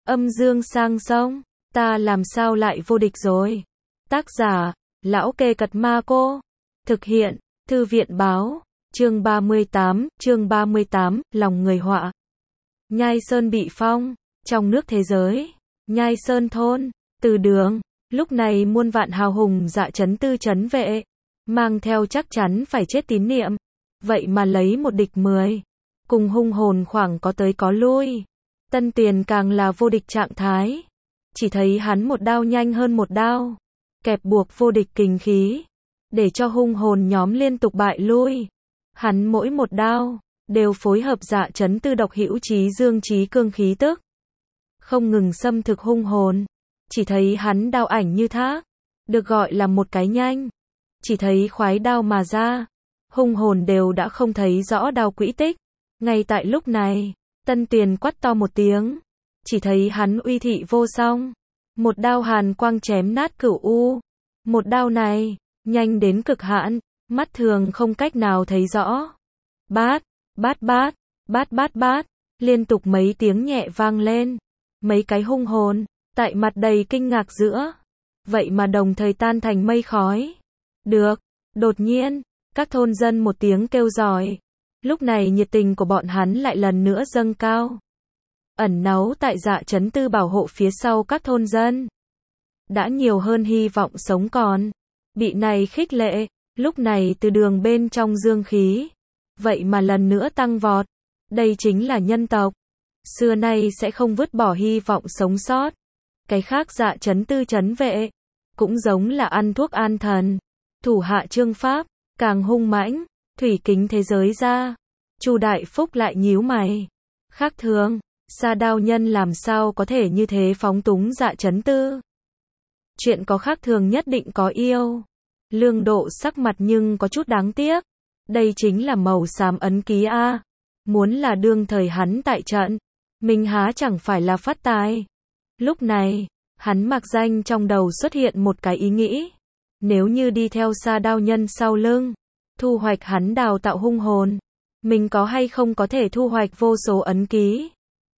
Âm dương sang sông, ta làm sao lại vô địch rồi. Tác giả, Lão Kê Cật Ma Cô. Thực hiện, Thư viện Báo. Chương 38, lòng người họa. Nhai Sơn bị phong, trong nước thế giới. Nhai Sơn thôn, Từ Đường, lúc này muôn vạn hào hùng dạ chấn tư chấn vệ, mang theo chắc chắn phải chết tín niệm. Vậy mà lấy một địch 10, cùng hung hồn khoảng có tới có lui. Tân Tuyền càng là vô địch trạng thái. Chỉ thấy hắn một đao nhanh hơn một đao, kẹp buộc vô địch kình khí, để cho hung hồn nhóm liên tục bại lui. Hắn mỗi một đao, đều phối hợp dạ chấn tư độc hữu chí dương chí cương khí tức, không ngừng xâm thực hung hồn. Chỉ thấy hắn đao ảnh như thác, được gọi là một cái nhanh. Chỉ thấy khoái đao mà ra, hung hồn đều đã không thấy rõ đao quỹ tích. Ngay tại lúc này, Tân Tuyền quát to một tiếng, chỉ thấy hắn uy thị vô song, một đao hàn quang chém nát cửu u. Một đao này, nhanh đến cực hạn, mắt thường không cách nào thấy rõ. Bát, bát bát, bát bát bát, liên tục mấy tiếng nhẹ vang lên. Mấy cái hung hồn, tại mặt đầy kinh ngạc giữa, vậy mà đồng thời tan thành mây khói. Được, đột nhiên, các thôn dân một tiếng kêu giỏi. Lúc này nhiệt tình của bọn hắn lại lần nữa dâng cao. Ẩn náu tại dạ chấn tư bảo hộ phía sau các thôn dân, đã nhiều hơn hy vọng sống còn. Bị này khích lệ, lúc này Từ Đường bên trong dương khí, vậy mà lần nữa tăng vọt. Đây chính là nhân tộc, xưa nay sẽ không vứt bỏ hy vọng sống sót. Cái khác dạ chấn tư chấn vệ, cũng giống là ăn thuốc an thần. Thủ hạ Trương Pháp, càng hung mãnh, thủy kính thế giới ra. Chu Đại Phúc lại nhíu mày. Khác thường, Sa Đao Nhân làm sao có thể như thế phóng túng dạ chấn tư. Chuyện có khác thường nhất định có yêu. Lương Độ sắc mặt nhưng có chút đáng tiếc. Đây chính là màu xám ấn ký a. Muốn là đương thời hắn tại trận, mình há chẳng phải là phát tài. Lúc này, hắn mặc danh trong đầu xuất hiện một cái ý nghĩ. Nếu như đi theo Sa Đao Nhân sau lưng, thu hoạch hắn đào tạo hung hồn, mình có hay không có thể thu hoạch vô số ấn ký.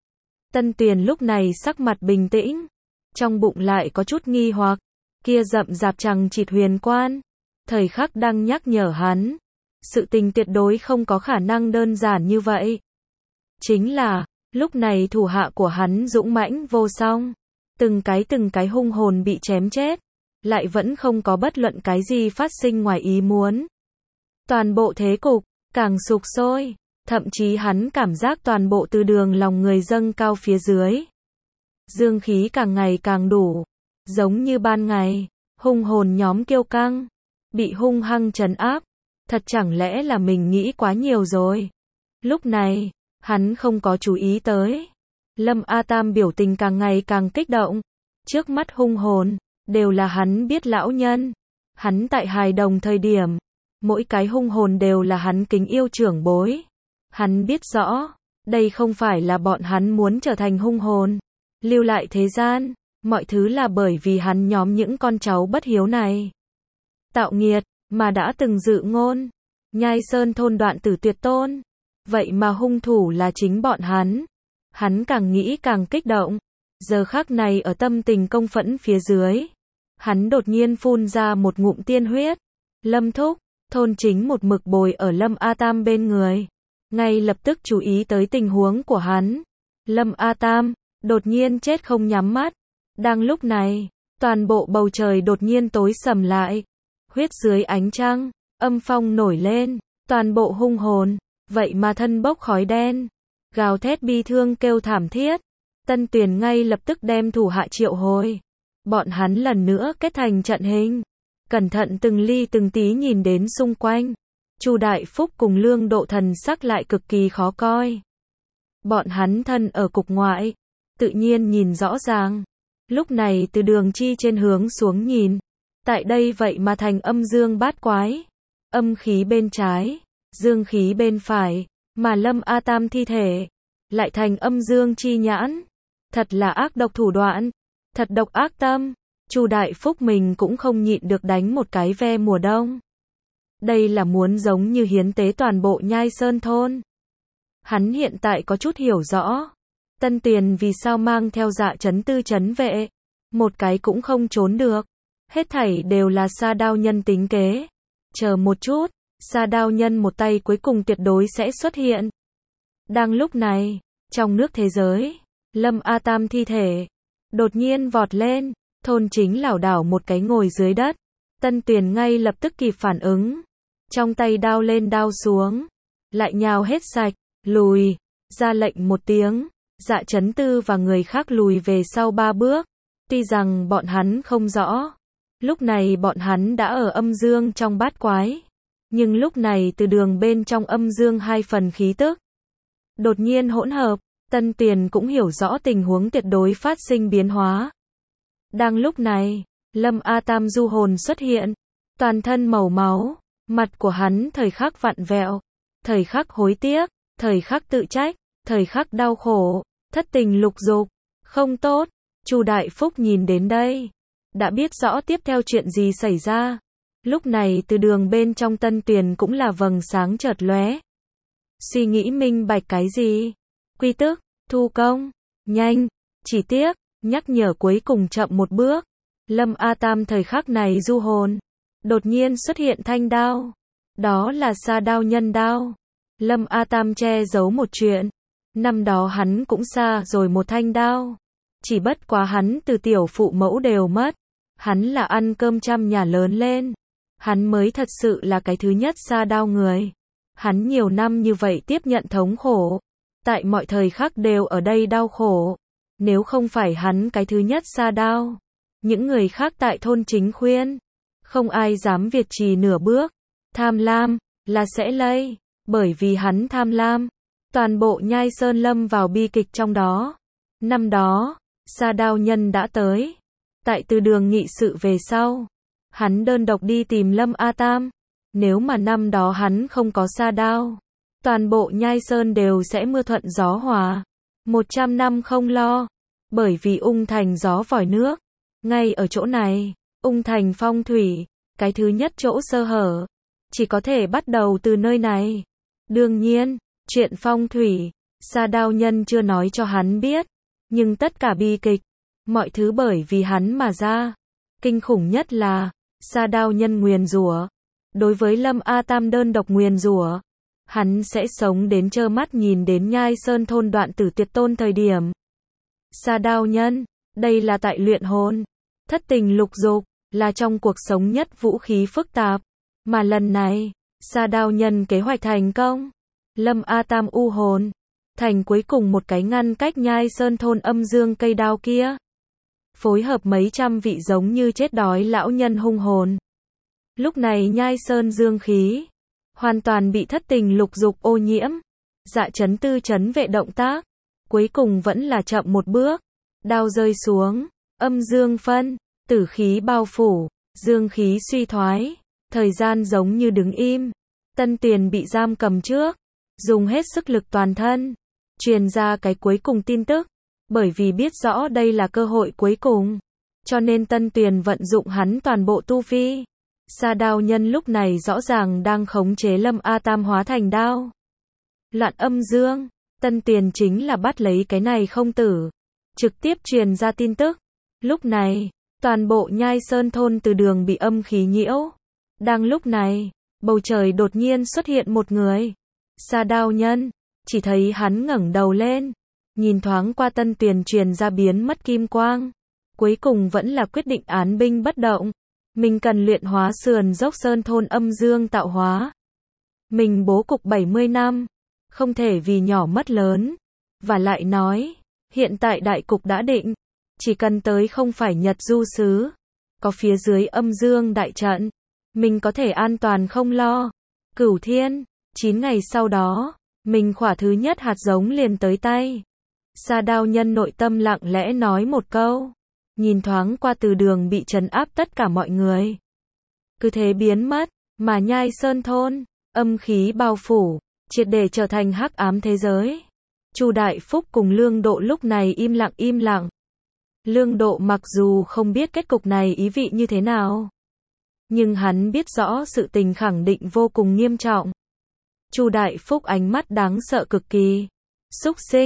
Tân Tuyền lúc này sắc mặt bình tĩnh, trong bụng lại có chút nghi hoặc. Kia rậm rạp chằng chịt huyền quan, thời khắc đang nhắc nhở hắn, sự tình tuyệt đối không có khả năng đơn giản như vậy. Chính là, lúc này thủ hạ của hắn dũng mãnh vô song, từng cái hung hồn bị chém chết, lại vẫn không có bất luận cái gì phát sinh ngoài ý muốn. Toàn bộ thế cục càng sục sôi, thậm chí hắn cảm giác toàn bộ Từ Đường lòng người dâng cao phía dưới. Dương khí càng ngày càng đủ, giống như ban ngày, hung hồn nhóm kiêu căng, bị hung hăng trấn áp. Thật chẳng lẽ là mình nghĩ quá nhiều rồi? Lúc này, hắn không có chú ý tới. Lâm A Tam biểu tình càng ngày càng kích động. Trước mắt hung hồn, đều là hắn biết lão nhân. Hắn tại hài đồng thời điểm, mỗi cái hung hồn đều là hắn kính yêu trưởng bối. Hắn biết rõ, đây không phải là bọn hắn muốn trở thành hung hồn, lưu lại thế gian, mọi thứ là bởi vì hắn nhóm những con cháu bất hiếu này. Tạo nghiệt, mà đã từng dự ngôn, Nhai Sơn thôn đoạn tử tuyệt tôn. Vậy mà hung thủ là chính bọn hắn. Hắn càng nghĩ càng kích động. Giờ khắc này ở tâm tình công phẫn phía dưới, hắn đột nhiên phun ra một ngụm tiên huyết. Lâm thúc, thôn chính một mực bồi ở Lâm A Tam bên người, ngay lập tức chú ý tới tình huống của hắn. Lâm A Tam, đột nhiên chết không nhắm mắt. Đang lúc này, toàn bộ bầu trời đột nhiên tối sầm lại. Huyết dưới ánh trăng, âm phong nổi lên, toàn bộ hung hồn, vậy mà thân bốc khói đen, gào thét bi thương kêu thảm thiết. Tân Tuyền ngay lập tức đem thủ hạ triệu hồi. Bọn hắn lần nữa kết thành trận hình, cẩn thận từng ly từng tí nhìn đến xung quanh. Chu Đại Phúc cùng Lương Độ thần sắc lại cực kỳ khó coi. Bọn hắn thân ở cục ngoại, tự nhiên nhìn rõ ràng. Lúc này Từ Đường chi trên hướng xuống nhìn, tại đây vậy mà thành âm dương bát quái. Âm khí bên trái, dương khí bên phải, mà Lâm A Tam thi thể lại thành âm dương chi nhãn. Thật là ác độc thủ đoạn, thật độc ác tâm. Chu Đại Phúc mình cũng không nhịn được đánh một cái ve mùa đông. Đây là muốn giống như hiến tế toàn bộ Nhai Sơn thôn. Hắn hiện tại có chút hiểu rõ. Tân Tuyền vì sao mang theo Dạ Chấn Tư trấn vệ, một cái cũng không trốn được. Hết thảy đều là Sa Đao Nhân tính kế. Chờ một chút, Sa Đao Nhân một tay cuối cùng tuyệt đối sẽ xuất hiện. Đang lúc này, trong nước thế giới, Lâm A Tam thi thể đột nhiên vọt lên, thôn chính lảo đảo một cái ngồi dưới đất. Tân Tuyền ngay lập tức kịp phản ứng, trong tay đao lên đao xuống, lại nhào hết sạch, lùi, ra lệnh một tiếng, Dạ Chấn Tư và người khác lùi về sau 3 bước. Tuy rằng bọn hắn không rõ, lúc này bọn hắn đã ở âm dương trong bát quái, nhưng lúc này từ đường bên trong âm dương 2 phần khí tức đột nhiên hỗn hợp, Tân Tuyền cũng hiểu rõ tình huống tuyệt đối phát sinh biến hóa. Đang lúc này, Lâm A Tam du hồn xuất hiện, toàn thân màu máu, mặt của hắn thời khắc vặn vẹo, thời khắc hối tiếc, thời khắc tự trách, thời khắc đau khổ, thất tình lục dục, không tốt. Chu Đại Phúc nhìn đến đây, đã biết rõ tiếp theo chuyện gì xảy ra. Lúc này từ đường bên trong Tân Tuyền cũng là vầng sáng chợt lóe. Suy nghĩ minh bạch cái gì? Quy tức, thu công, nhanh, chỉ tiếc, nhắc nhở cuối cùng chậm một bước. Lâm A Tam thời khắc này du hồn, đột nhiên xuất hiện thanh đao. Đó là Sa Đao Nhân đao. Lâm A Tam che giấu một chuyện. Năm đó hắn cũng xa rồi một thanh đao. Chỉ bất quá hắn từ tiểu phụ mẫu đều mất. Hắn là ăn cơm trăm nhà lớn lên. Hắn mới thật sự là cái thứ nhất sa đao người. Hắn nhiều năm như vậy tiếp nhận thống khổ. Tại mọi thời khắc đều ở đây đau khổ. Nếu không phải hắn cái thứ nhất sa đao, những người khác tại thôn Chính Khuyên, không ai dám việt trì nửa bước. Tham lam, là sẽ lây. Bởi vì hắn tham lam, toàn bộ Nhai Sơn lâm vào bi kịch trong đó. Năm đó, Sa Đao Nhân đã tới. Tại từ đường nghị sự về sau, hắn đơn độc đi tìm Lâm A Tam. Nếu mà năm đó hắn không có sa đao, toàn bộ Nhai Sơn đều sẽ mưa thuận gió hòa. 100 năm không lo. Bởi vì ung thành gió vòi nước. Ngay ở chỗ này, ung thành phong thủy, cái thứ nhất chỗ sơ hở, chỉ có thể bắt đầu từ nơi này. Đương nhiên, chuyện phong thủy, Sa Đao Nhân chưa nói cho hắn biết. Nhưng tất cả bi kịch, mọi thứ bởi vì hắn mà ra. Kinh khủng nhất là, Sa Đao Nhân nguyền rủa. Đối với Lâm A Tam đơn độc nguyền rủa, hắn sẽ sống đến trơ mắt nhìn đến Nhai Sơn thôn đoạn tử tuyệt tôn thời điểm. Sa Đao Nhân, đây là tại luyện hồn. Thất tình lục dục, là trong cuộc sống nhất vũ khí phức tạp. Mà lần này, Sa Đao Nhân kế hoạch thành công. Lâm A Tam u hồn, thành cuối cùng một cái ngăn cách Nhai Sơn thôn âm dương cây đao kia. Phối hợp mấy trăm vị giống như chết đói lão nhân hung hồn. Lúc này Nhai Sơn dương khí hoàn toàn bị thất tình lục dục ô nhiễm. Dạ Chấn Tư trấn vệ động tác, cuối cùng vẫn là chậm một bước. Đao rơi xuống, âm dương phân, tử khí bao phủ, dương khí suy thoái, thời gian giống như đứng im. Tân Tuyền bị giam cầm trước, dùng hết sức lực toàn thân, truyền ra cái cuối cùng tin tức. Bởi vì biết rõ đây là cơ hội cuối cùng, cho nên Tân Tuyền vận dụng hắn toàn bộ tu vi. Sa Đao Nhân lúc này rõ ràng đang khống chế Lâm A Tam hóa thành đao. Loạn âm dương, Tân Tuyền chính là bắt lấy cái này không tử, trực tiếp truyền ra tin tức. Lúc này, toàn bộ Nhai Sơn thôn từ đường bị âm khí nhiễu. Đang lúc này, bầu trời đột nhiên xuất hiện một người. Sa Đao Nhân, chỉ thấy hắn ngẩng đầu lên, nhìn thoáng qua Tân Tuyền truyền ra biến mất kim quang. Cuối cùng vẫn là quyết định án binh bất động. Mình cần luyện hóa sườn dốc sơn thôn âm dương tạo hóa. Mình bố cục 70 năm, không thể vì nhỏ mất lớn. Và lại nói, hiện tại đại cục đã định, chỉ cần tới không phải Nhật Du Sứ, có phía dưới âm dương đại trận, mình có thể an toàn không lo. Cửu Thiên, 9 ngày sau đó, mình khỏa thứ nhất hạt giống liền tới tay. Sa Đao Nhân nội tâm lặng lẽ nói một câu, nhìn thoáng qua từ đường bị trấn áp tất cả mọi người. Cứ thế biến mất, mà Nhai Sơn thôn, âm khí bao phủ, triệt để trở thành hắc ám thế giới. Chu Đại Phúc cùng Lương Độ lúc này im lặng. Lương Độ mặc dù không biết kết cục này ý vị như thế nào, nhưng hắn biết rõ sự tình khẳng định vô cùng nghiêm trọng. Chu Đại Phúc ánh mắt đáng sợ cực kỳ. Súc sinh,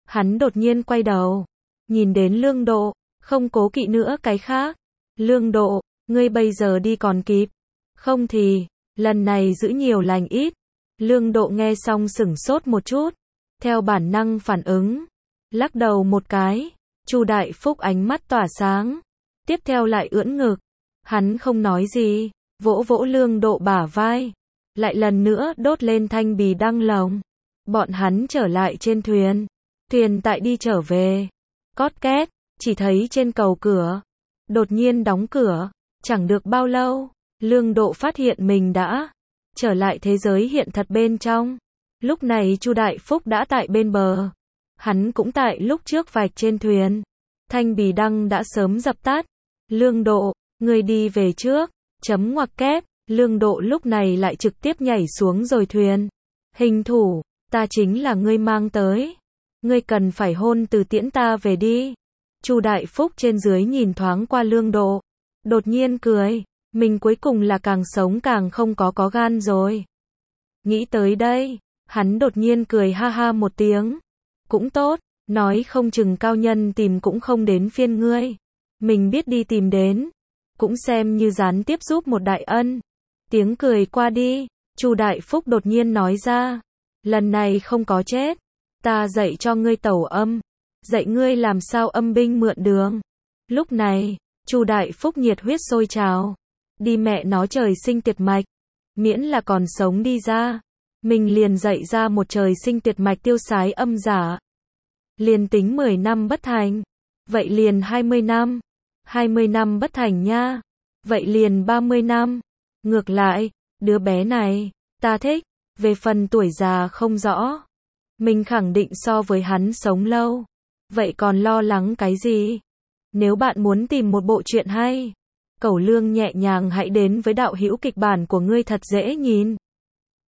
Hắn đột nhiên quay đầu, nhìn đến Lương Độ, không cố kỵ nữa cái khác. Lương Độ, ngươi bây giờ đi còn kịp, không thì, lần này giữ nhiều lành ít. Lương Độ nghe xong sửng sốt một chút, theo bản năng phản ứng, lắc đầu một cái. Chu Đại Phúc ánh mắt tỏa sáng, tiếp theo lại ưỡn ngực. Hắn không nói gì, vỗ vỗ Lương Độ bả vai, lại lần nữa đốt lên thanh bì đăng lồng. Bọn hắn trở lại trên thuyền, thuyền tại đi trở về. Cót két, chỉ thấy trên cầu cửa, đột nhiên đóng cửa. Chẳng được bao lâu, Lương Độ phát hiện mình đã trở lại thế giới hiện thật bên trong. Lúc này Chu Đại Phúc đã tại bên bờ. Hắn cũng tại lúc trước vạch trên thuyền. Thanh bì đăng đã sớm dập tắt. Lương Độ, ngươi đi về trước. Chấm ngoặc kép. Lương Độ lúc này lại trực tiếp nhảy xuống rồi thuyền. Hình thủ, ta chính là ngươi mang tới. Ngươi cần phải hôn từ tiễn ta về đi. Chu Đại Phúc trên dưới nhìn thoáng qua Lương Độ, đột nhiên cười, mình cuối cùng là càng sống càng không có gan rồi. Nghĩ tới đây, hắn đột nhiên cười ha ha một tiếng. Cũng tốt, nói không chừng cao nhân tìm cũng không đến phiên ngươi. Mình biết đi tìm đến, cũng xem như gián tiếp giúp một đại ân. Tiếng cười qua đi, Chu Đại Phúc đột nhiên nói ra, lần này không có chết, ta dạy cho ngươi tẩu âm, dạy ngươi làm sao âm binh mượn đường. Lúc này, Chu Đại Phúc nhiệt huyết sôi trào, đi mẹ nó trời sinh tuyệt mạch, miễn là còn sống đi ra, mình liền dạy ra một trời sinh tuyệt mạch tiêu sái âm giả. Liền tính 10 năm bất thành, vậy liền 20 năm, 20 năm bất thành nha, vậy liền 30 năm. Ngược lại, đứa bé này, ta thích, về phần tuổi già không rõ, mình khẳng định so với hắn sống lâu, vậy còn lo lắng cái gì? Nếu bạn muốn tìm một bộ truyện hay, Cẩu Lương nhẹ nhàng hãy đến với đạo hữu kịch bản của ngươi thật dễ nhìn.